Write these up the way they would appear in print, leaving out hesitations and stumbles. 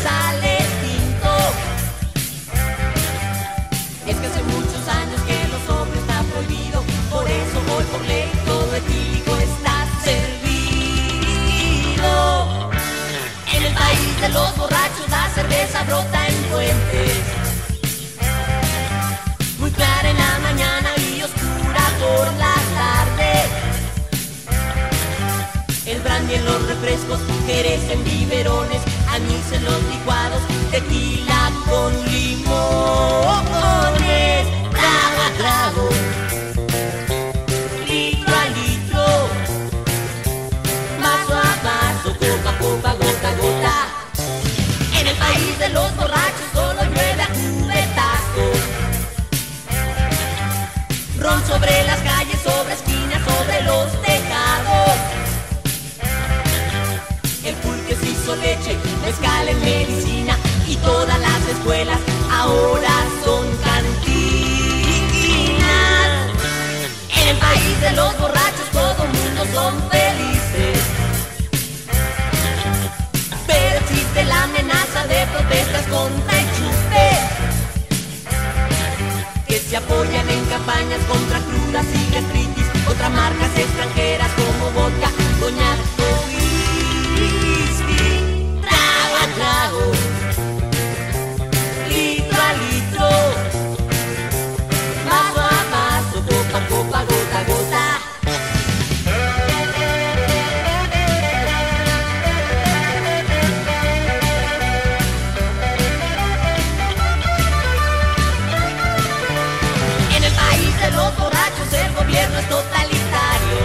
sale tinto. Es que hace muchos años que lo sobrio está prohibido, por eso hoy por ley todo etílico está servido. En el país de los borrachos la cerveza brota en fuentes, muy clara en la mañana y oscura por la tarde. El brandy en los refrescos, jerez en biberones, anís en los licuados, tequila con limones. Trago a trago, litro a litro, vaso a vaso, copa a copa, gota a gota. En el país de los borrachos solo llueve a cubetazos. Ron sobre las calles, sobre esquinas, sobre los tejados. El pulque se hizo leche, mezcal en medicina, y todas las escuelas ahora son cantinas. En el país de los borrachos todo mundo son felices, pero existe la amenaza de protestas contra el chupe, que se apoyan en campañas contra crudas y gastritis, contra marcas extranjeras como vodka, coñac o whisky. Trago a trago, litro a litro, vaso a vaso, copa a copa, gota a gota. En el país de los borrachos el gobierno es totalitario,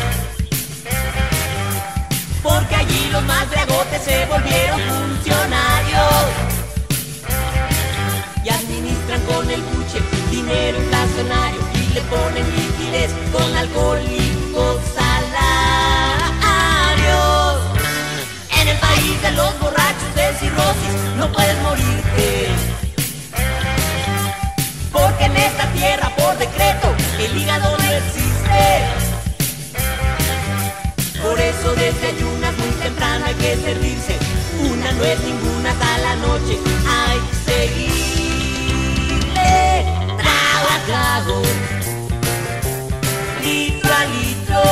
porque allí los más dragotes se volvieron funcionarios y administran con el buche dinero inflacionario y le ponen liquidez con alcohólicos salarios. En el país de los borrachos de cirrosis no puedes morirte, porque en esta tierra por decreto el hígado no existe. Por eso desde ayunas muy temprano hay que servirse. Una no es ninguna, hasta la noche hay que seguirle. Trago a trago, litro a litro,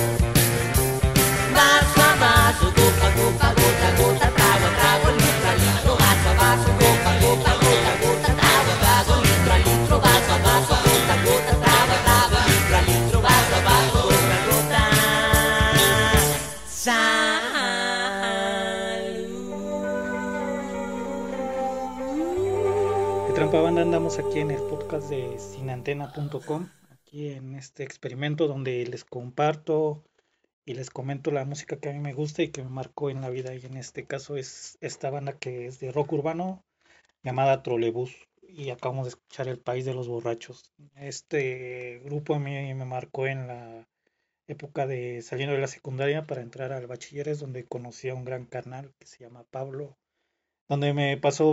vaso a vaso, copa a copa, gota a gota. Trago a trago, litro a litro, vaso a vaso, copa a copa, gota a gota. Trago a trago, litro a litro, vaso a vaso, gota a gota. Trago a trago, litro a litro, vaso a vaso, gota a gota. ¿Qué trampa banda? Andamos aquí en el podcast de sinantena.com, aquí en este experimento donde les comparto y les comento la música que a mí me gusta y que me marcó en la vida, y en este caso es esta banda que es de rock urbano llamada Trolebús, y acabamos de escuchar El País de los Borrachos. Este grupo a mí me marcó en la época de saliendo de la secundaria para entrar al bachilleres, donde conocí a un gran carnal que se llama Pablo, donde me pasó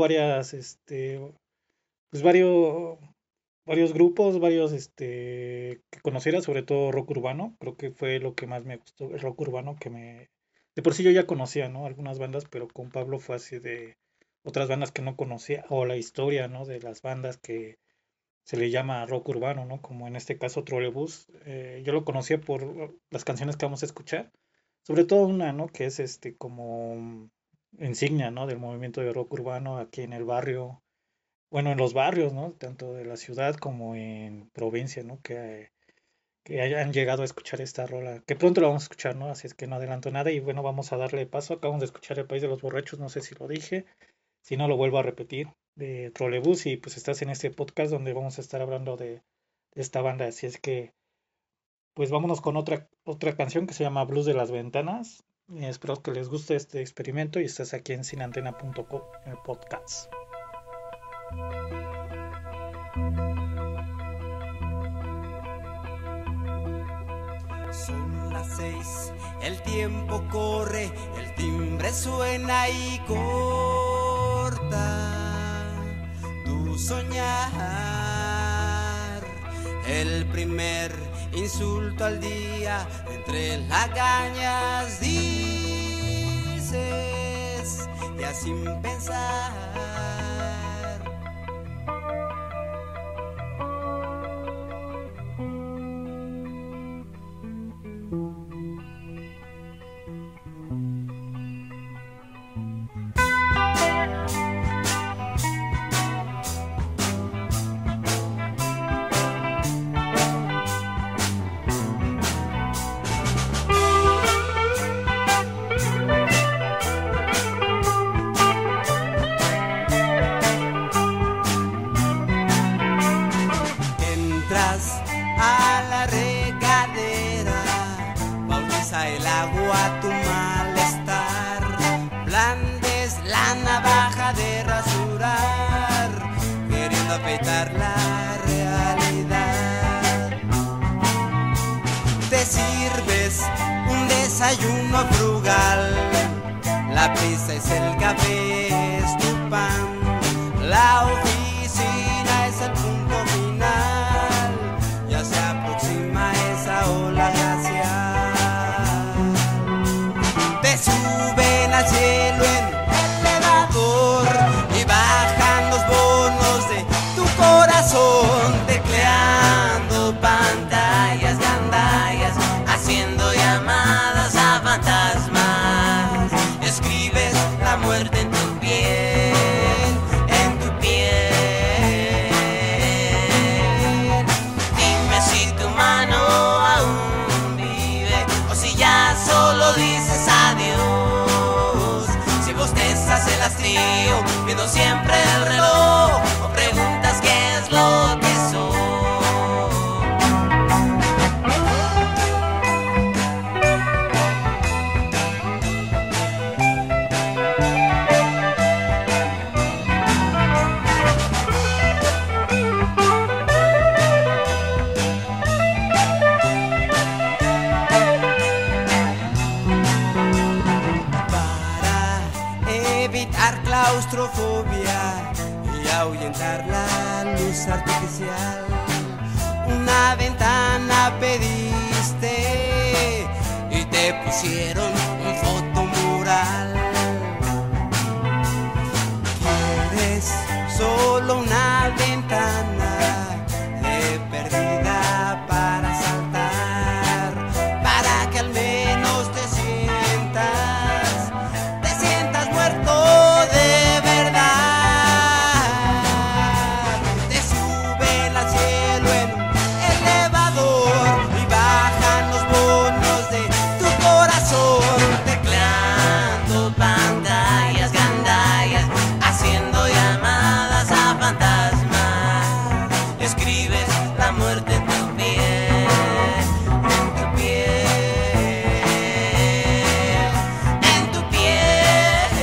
pues varios grupos, que conociera, sobre todo rock urbano. Creo que fue lo que más me gustó, el rock urbano, de por sí yo ya conocía, ¿no? Algunas bandas, pero con Pablo fue así de otras bandas que no conocía, o la historia, ¿no? De las bandas que se le llama rock urbano, ¿no? Como en este caso Trolebús. Yo lo conocía por las canciones que vamos a escuchar, sobre todo una, ¿no? Que es como insignia, ¿no? Del movimiento de rock urbano aquí en el barrio, bueno, en los barrios, ¿no? Tanto de la ciudad como en provincia, ¿no? Que hayan llegado a escuchar esta rola, que pronto la vamos a escuchar, ¿no? Así es que no adelanto nada y bueno, vamos a darle paso. Acabamos de escuchar El País de los Borrachos, no sé si lo dije, si no lo vuelvo a repetir, de Trolebús, y pues estás en este podcast donde vamos a estar hablando de esta banda. Así es que pues vámonos con otra canción que se llama Blues de las Ventanas. Espero que les guste este experimento y estás aquí en sinantena.com en el podcast. Son las 6, el tiempo corre, el timbre suena y corta tu soñar. El primer insulto al día, entre lagañas dices, día sin pensar. Entras a la regadera, bautiza el agua tu malestar, blandes la navaja de rasurar, queriendo afeitar la realidad. Te sirves un desayuno frugal, la prisa es el café, es tu pan, la oficina es el punto final, ya se aproxima esa ola glacial. Te suben al cielo en elevador y bajan los bonos de tu corazón, tecleando pantallas gandallas, haciendo llamadas a fantasmas. Escribes la muerte en tu piel, en tu piel. Dime si tu mano aún vive o si ya solo dices adiós. Si bostezas el hastío, viendo siempre el reloj, o preguntas qué es lo que soy. Para evitar claustrofobia y ahuyentar la luz artificial, una ventana pediste y te pusieron un fotomural. Quieres solo una ventana de perdida para saltar, para que al menos te sientas muerto de verdad. Te suben al cielo en un elevador y bajan los bonos de tu corazón, tecleando pantallas gandallas, haciendo llamadas a fantasmas. Escribes la muerte en tu piel, en tu piel, en tu piel.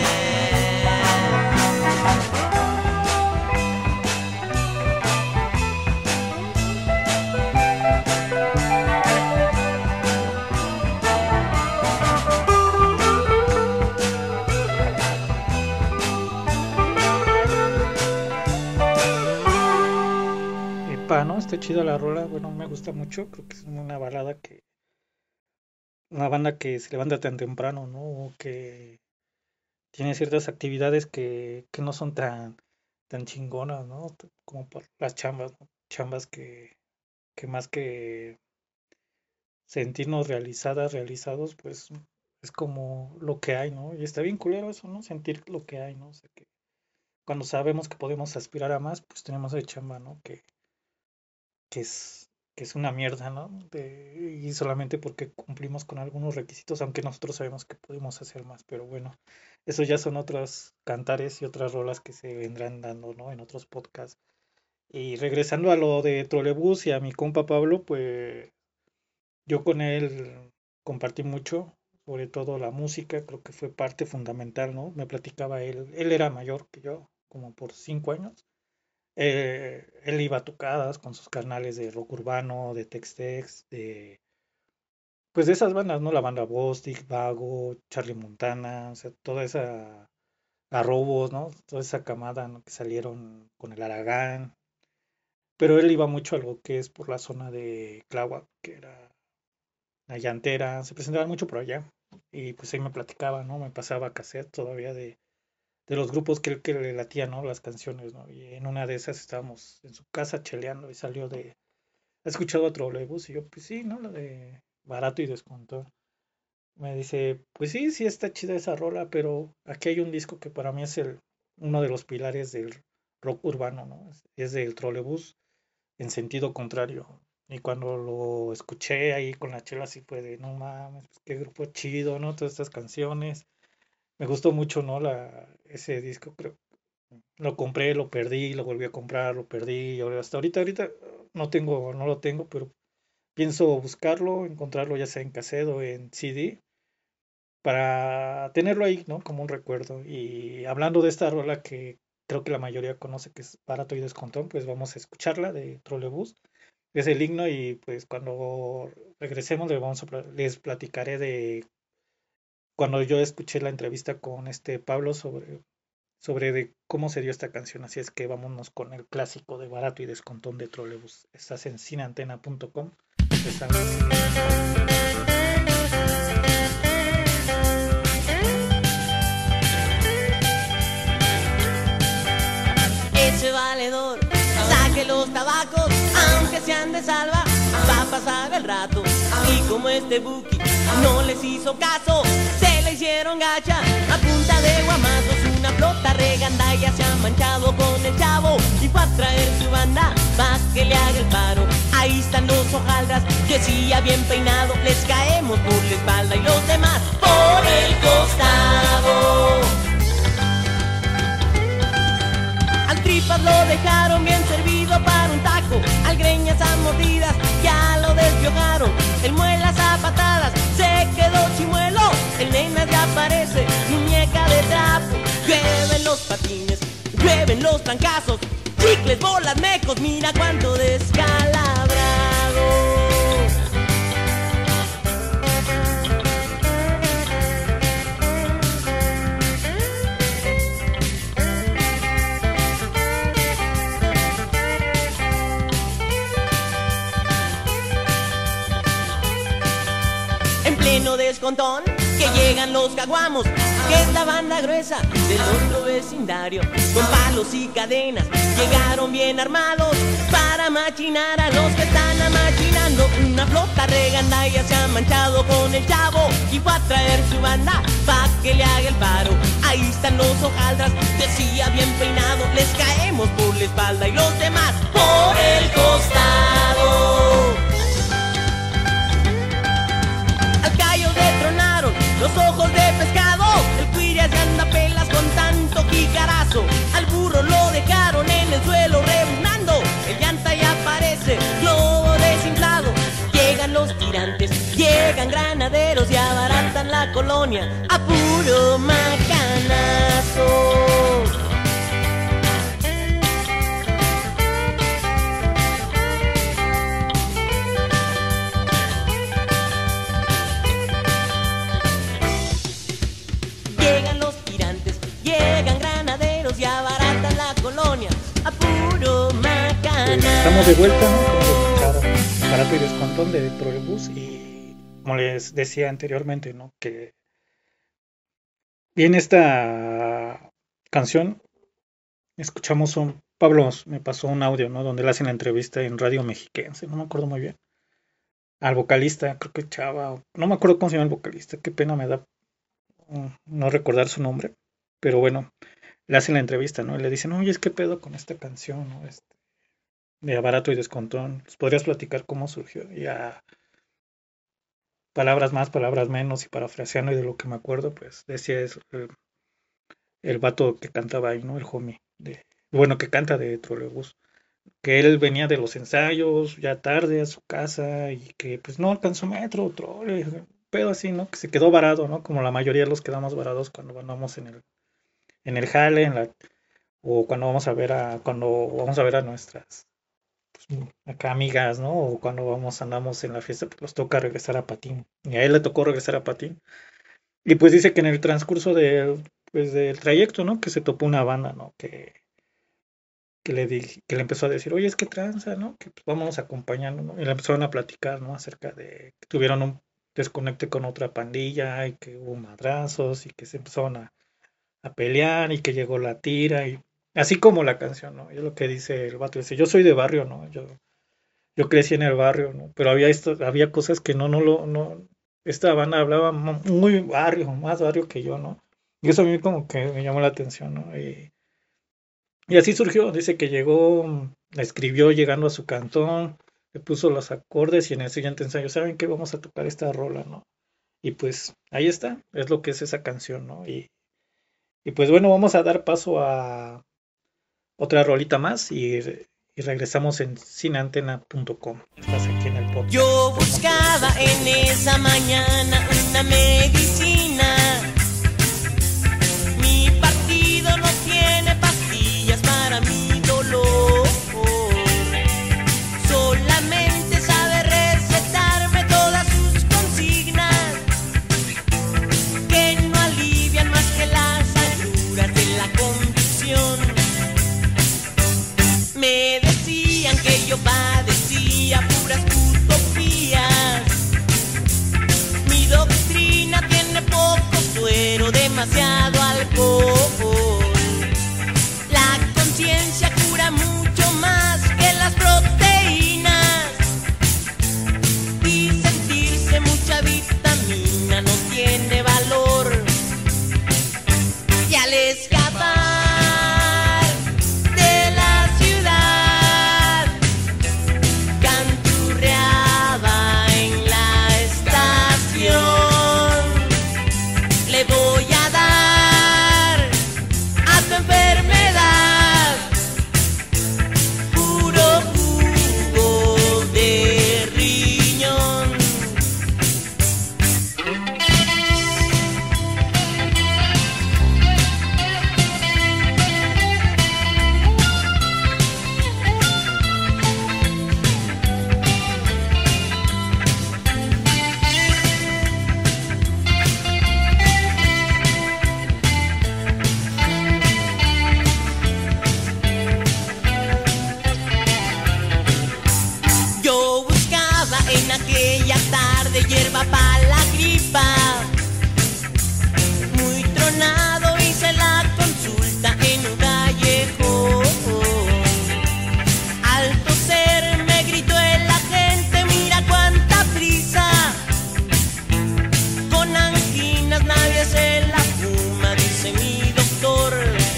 Epa, ¿no? Está chida la rola, bueno, me gusta mucho, creo que es una banda que se levanta tan temprano, ¿no? O que tiene ciertas actividades que no son tan chingonas, ¿no? Como por las chambas, ¿no? Chambas que más que sentirnos realizadas, realizados, pues es como lo que hay, ¿no? Y está bien culero eso, ¿no? Sentir lo que hay, ¿no? O sea, que cuando sabemos que podemos aspirar a más, pues tenemos de chamba, ¿no? Que que es una mierda, ¿no? Y solamente porque cumplimos con algunos requisitos, aunque nosotros sabemos que podemos hacer más, pero bueno, eso ya son otros cantares y otras rolas que se vendrán dando, ¿no? En otros podcasts. Y regresando a lo de Trolebús y a mi compa Pablo, pues yo con él compartí mucho, sobre todo la música, creo que fue parte fundamental, ¿no? Me platicaba él era mayor que yo, como por 5 años. Él iba a tocadas con sus carnales de rock urbano, de Tex-Tex, pues de esas bandas, ¿no? La banda Bostic, Vago, Charlie Montana, o sea, toda esa, la Robos, ¿no? Toda esa camada, ¿no? Que salieron con el Aragán. Pero él iba mucho a lo que es por la zona de Tláhuac, que era la llantera, se presentaban mucho por allá. Y pues ahí me platicaba, ¿no? Me pasaba cassette todavía de los grupos que le latía, ¿no? Las canciones, ¿no? Y en una de esas estábamos en su casa cheleando y salió de, ¿has escuchado a Trolebús? Y yo, pues sí, ¿no? La de Barato y Descontón. Me dice, pues sí, sí está chida esa rola, pero aquí hay un disco que para mí es uno de los pilares del rock urbano, ¿no? Es del Trolebús en sentido contrario. Y cuando lo escuché ahí con la chela, sí fue de, no mames, pues qué grupo chido, ¿no? Todas estas canciones. Me gustó mucho, ¿no? Ese disco, creo. Lo compré, lo perdí, lo volví a comprar, lo perdí. Y hasta ahorita no lo tengo, pero pienso buscarlo, encontrarlo ya sea en cassette o en CD para tenerlo ahí, ¿no? Como un recuerdo. Y hablando de esta rola que creo que la mayoría conoce, que es Barato y Descontón, pues vamos a escucharla de Trolebús. Es el himno y pues cuando regresemos les platicaré de cuando yo escuché la entrevista con este Pablo sobre de cómo se dio esta canción. Así es que vámonos con el clásico de Barato y Descontón de Trolebús. Estás en cineantena.com. Ese valedor saque los tabacos, aunque sean de salva, va a pasar el rato. Y como este Buki no les hizo caso, se le hicieron gacha a punta de guamazos. Una flota regandaya se ha manchado con el chavo y fue a traer su banda pa' que le haga el paro. Ahí están los hojaldras que si ya bien peinado les caemos por la espalda y los demás por el costado. Al Tripas lo dejaron bien servido para un taco, al Greñas a mordidas ya lo despiojaron, el Muelas a patadas se quedó chimuelo, el Nenas ya parece muñeca de trapo. Llueven los patines, llueven los trancazos, chicles, bolas, mecos, mira cuánto descalabrado. En pleno descontón, que llegan los caguamos, que es la banda gruesa del otro vecindario. Con palos y cadenas, llegaron bien armados para machinar a los que están amachinando. Una flota regandaya se ha manchado con el chavo y fue a traer su banda pa' que le haga el paro. Ahí están los hojaldras, decía bien peinado, les caemos por la espalda y los demás por el costado. Al Cayo detronaron los ojos de pescado, el Cuirias ya anda pelas con tanto jicarazo. Al burro lo dejaron en el suelo rebuznando, el llanta ya parece globo desinflado. Llegan los tirantes, llegan granaderos y abaratan la colonia a puro macanazo. Llegan los tirantes, llegan granaderos y abaratan la colonia a puro macanazo. Estamos de vuelta, ¿no? Vamos a escuchar Barato y Descontón de Trolebús y como les decía anteriormente, ¿no? Que en esta canción escuchamos Pablo me pasó un audio, ¿no? Donde le hacen la entrevista en Radio Mexiquense, no me acuerdo muy bien. Al vocalista, creo que Chava, no me acuerdo cómo se llama el vocalista, qué pena me da no recordar su nombre, pero bueno, le hacen la entrevista, ¿no? Y le dicen, oye, es que pedo con esta canción, ¿no? De Barato y Descontón. ¿Les podrías platicar cómo surgió? Y a palabras más, palabras menos, y parafraseando y de lo que me acuerdo, pues decía eso, el vato que cantaba ahí, ¿no? El homie, bueno, que canta de Trolebús, que él venía de los ensayos ya tarde a su casa y que pues no alcanzó metro, pedo así, ¿no? Que se quedó varado, ¿no? Como la mayoría de los quedamos varados cuando andamos en el jale, o cuando vamos a ver a nuestras pues, acá amigas, ¿no? O cuando andamos en la fiesta, pues nos toca regresar a patín. Y a él le tocó regresar a patín. Y pues dice que en el transcurso del trayecto, ¿no? Que se topó una banda, ¿no? Que le empezó a decir, oye, es que tranza, ¿no? Que pues, vámonos acompañando, ¿no? Y le empezaron a platicar, ¿no? Acerca de que tuvieron un desconecte con otra pandilla y que hubo madrazos y que se empezaron a pelear y que llegó la tira y así como la canción, ¿no? Es lo que dice el vato, dice, yo soy de barrio, ¿no? Yo crecí en el barrio, ¿no? Pero había cosas que no, esta banda hablaba muy barrio, más barrio que yo, ¿no? Y eso a mí como que me llamó la atención, ¿no? Y así surgió, dice que llegó, la escribió llegando a su cantón, le puso los acordes y en el siguiente ensayo, ¿saben qué? Vamos a tocar esta rola, ¿no? Y pues ahí está, es lo que es esa canción, ¿no? Y pues bueno, vamos a dar paso a otra rolita más y regresamos en sinantena.com. Estás aquí en el podcast. Yo buscaba en esa mañana una medicina. Mi partido no tiene pastillas para mi dolor. Solamente sabe recetarme todas sus consignas, que no alivian más que las agruras de la condición. Me decían que yo padecía puras utopías. Mi doctrina tiene poco suero, demasiado alcohol. La conciencia cura mucho más que las proteínas. Y sentirse mucha vitamina no tiene valor. Y al escapar de la ciudad, canturreaba en la estación. Le voy a dar a tu enfermedad puro jugo de riñón. Yo buscaba en aquella tarde hierba para la gripa. Muy tronado hice la consulta en un callejón. Al toser me gritó el agente, mira cuánta prisa. Con anginas nadie se la fuma, dice mi doctor.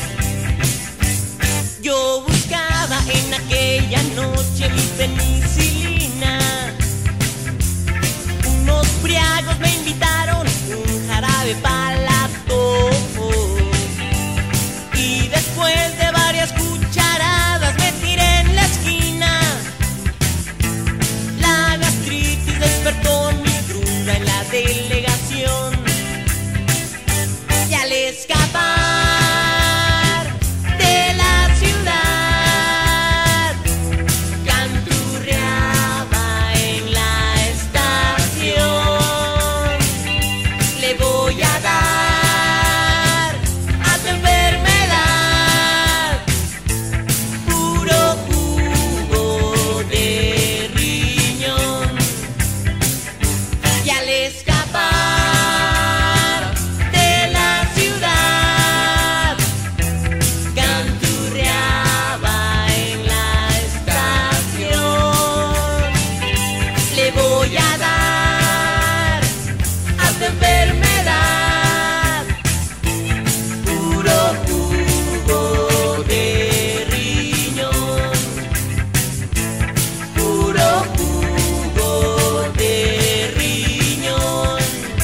Yo buscaba en aquella noche mi penicilina. Unos briagos me invitaron un jarabe para la tos. Y después de varias cucharadas me tiré en la esquina. La gastritis despertó mi cruda en la delegación. Y al escapar de la ciudad, canturreaba en la estación. Le voy a dar a tu enfermedad puro jugo de riñón. Y al escapar de la ciudad, canturreaba en la estación. Le voy a dar a tu enfermedad puro jugo de riñón. Puro jugo de riñón.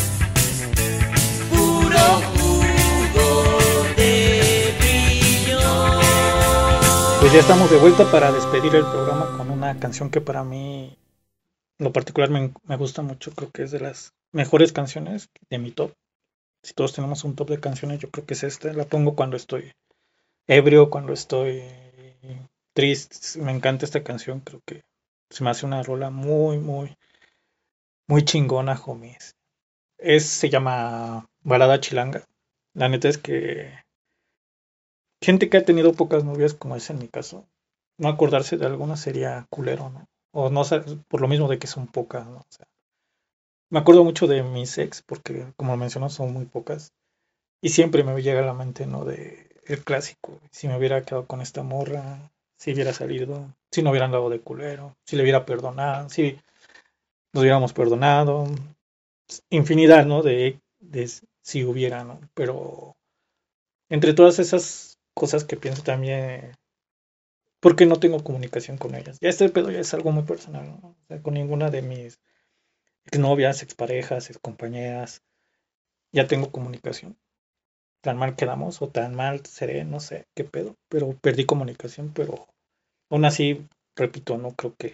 Puro jugo de riñón. Pues ya estamos de vuelta para despedir el programa con una canción que para mí, en lo particular, me gusta mucho. Creo que es de las mejores canciones de mi top. Si todos tenemos un top de canciones, yo creo que es esta. La pongo cuando estoy ebrio, cuando estoy triste. Me encanta esta canción. Creo que se me hace una rola muy chingona, homies. Se llama Balada Chilanga. La neta es que gente que ha tenido pocas novias, como es en mi caso, no acordarse de alguna sería culero, ¿no? O no sé, por lo mismo de que son pocas, ¿no? O sea, me acuerdo mucho de mis ex, porque como menciono, son muy pocas. Y siempre me llega a la mente, ¿no? De el clásico. Si me hubiera quedado con esta morra, si hubiera salido, si no hubieran dado de culero, si le hubiera perdonado, si nos hubiéramos perdonado. Infinidad, ¿no? De si hubiera, ¿no? Pero entre todas esas cosas que pienso también, ¿por qué no tengo comunicación con ellas? Ya este pedo ya es algo muy personal, ¿no? O sea, con ninguna de mis exnovias, exparejas, excompañeras, ya tengo comunicación. Tan mal quedamos o tan mal seré, no sé qué pedo, pero perdí comunicación, pero aún así, repito, no creo que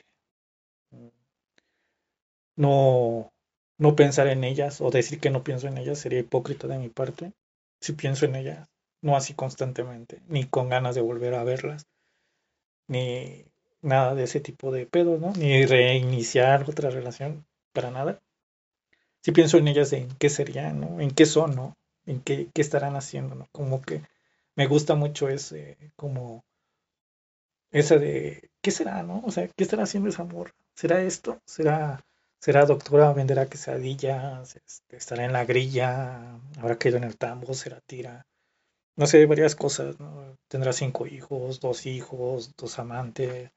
no, no pensar en ellas o decir que no pienso en ellas sería hipócrita de mi parte. Si pienso en ellas, no así constantemente, ni con ganas de volver a verlas, ni nada de ese tipo de pedos, ¿no? Ni reiniciar otra relación, para nada. Si pienso en ellas, en qué serían, ¿no? En qué son, ¿no? En qué estarán haciendo, ¿no? Como que me gusta mucho ese, como, esa de, ¿qué será, no? O sea, ¿qué estará haciendo esa morra? ¿Será esto? ¿Será doctora? ¿Venderá quesadillas? ¿Estará en la grilla? ¿Habrá caído en el tambo? ¿Será tira? No sé, varias cosas, ¿no? Tendrá 5 hijos, dos amantes,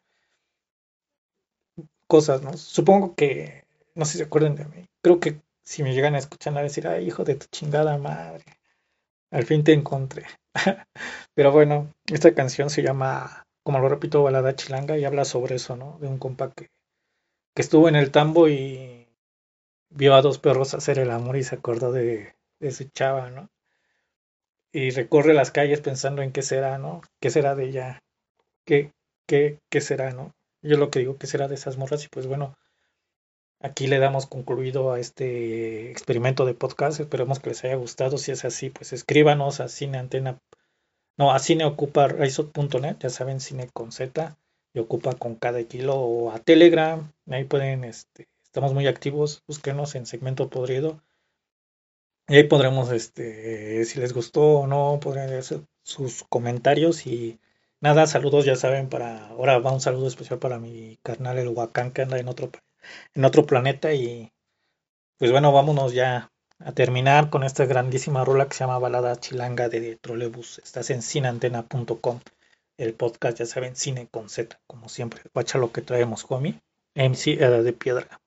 cosas, ¿no? Supongo que, no sé si se acuerdan de mí. Creo que si me llegan a escuchar a decir, ay, hijo de tu chingada madre, al fin te encontré. Pero bueno, esta canción se llama, como lo repito, Balada Chilanga y habla sobre eso, ¿no? De un compa que estuvo en el tambo y vio a dos perros hacer el amor y se acordó de su chava, ¿no? Y recorre las calles pensando en qué será, ¿no? ¿Qué será de ella? ¿Qué será, no? Yo lo que digo, ¿qué será de esas morras? Y pues bueno, aquí le damos concluido a este experimento de podcast. Esperemos que les haya gustado. Si es así, pues escríbanos a cineantena, no, a cineocupa.raizot.net, ya saben, cine con Z y ocupa con cada kilo, o a Telegram, ahí pueden, estamos muy activos, búsquenos en Segmento Podrido. Y ahí podremos, si les gustó o no, podrán hacer sus comentarios y nada, saludos, ya saben, ahora va un saludo especial para mi carnal el Huacán que anda en otro planeta y pues bueno, vámonos ya a terminar con esta grandísima rola que se llama Balada Chilanga de Trolebus. Estás en cineantena.com, el podcast, ya saben, cine con Z, como siempre. Guacha lo que traemos, homie. MC Edad de Piedra.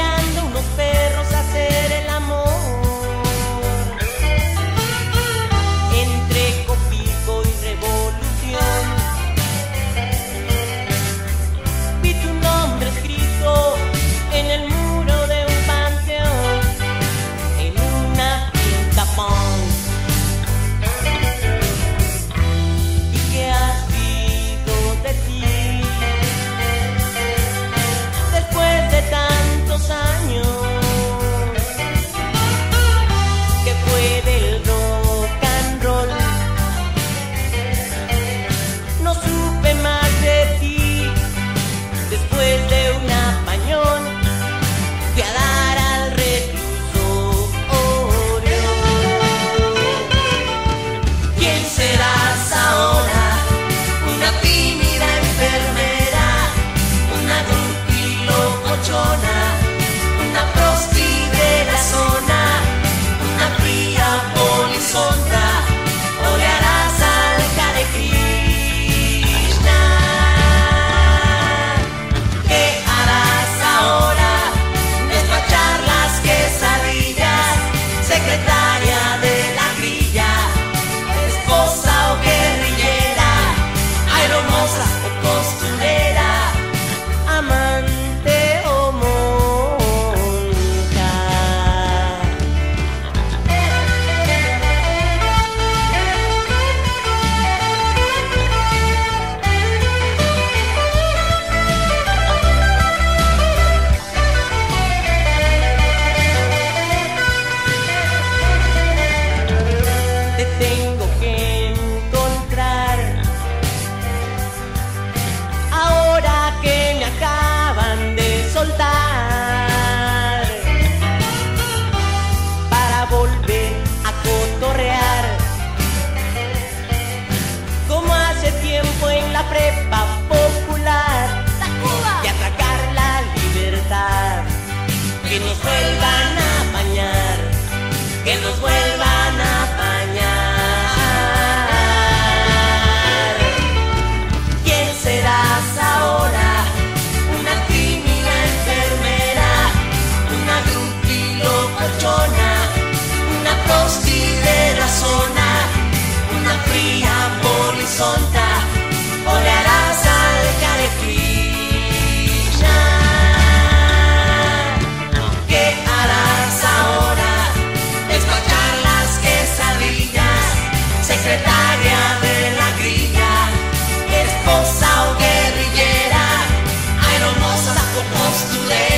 Mirando unos perros hacer el amor. que nos vuelvan a apañar, que nos vuelvan a apañar. ¿Quién serás ahora? Una tímida enfermera, una groupie locochona, una prosti de la zona, una fría polizonta, o le harás al carefrilla. ¿Qué harás ahora? Despachar las quesadillas, secretaria de la grilla, esposa o guerrillera, aeromoza o costurera.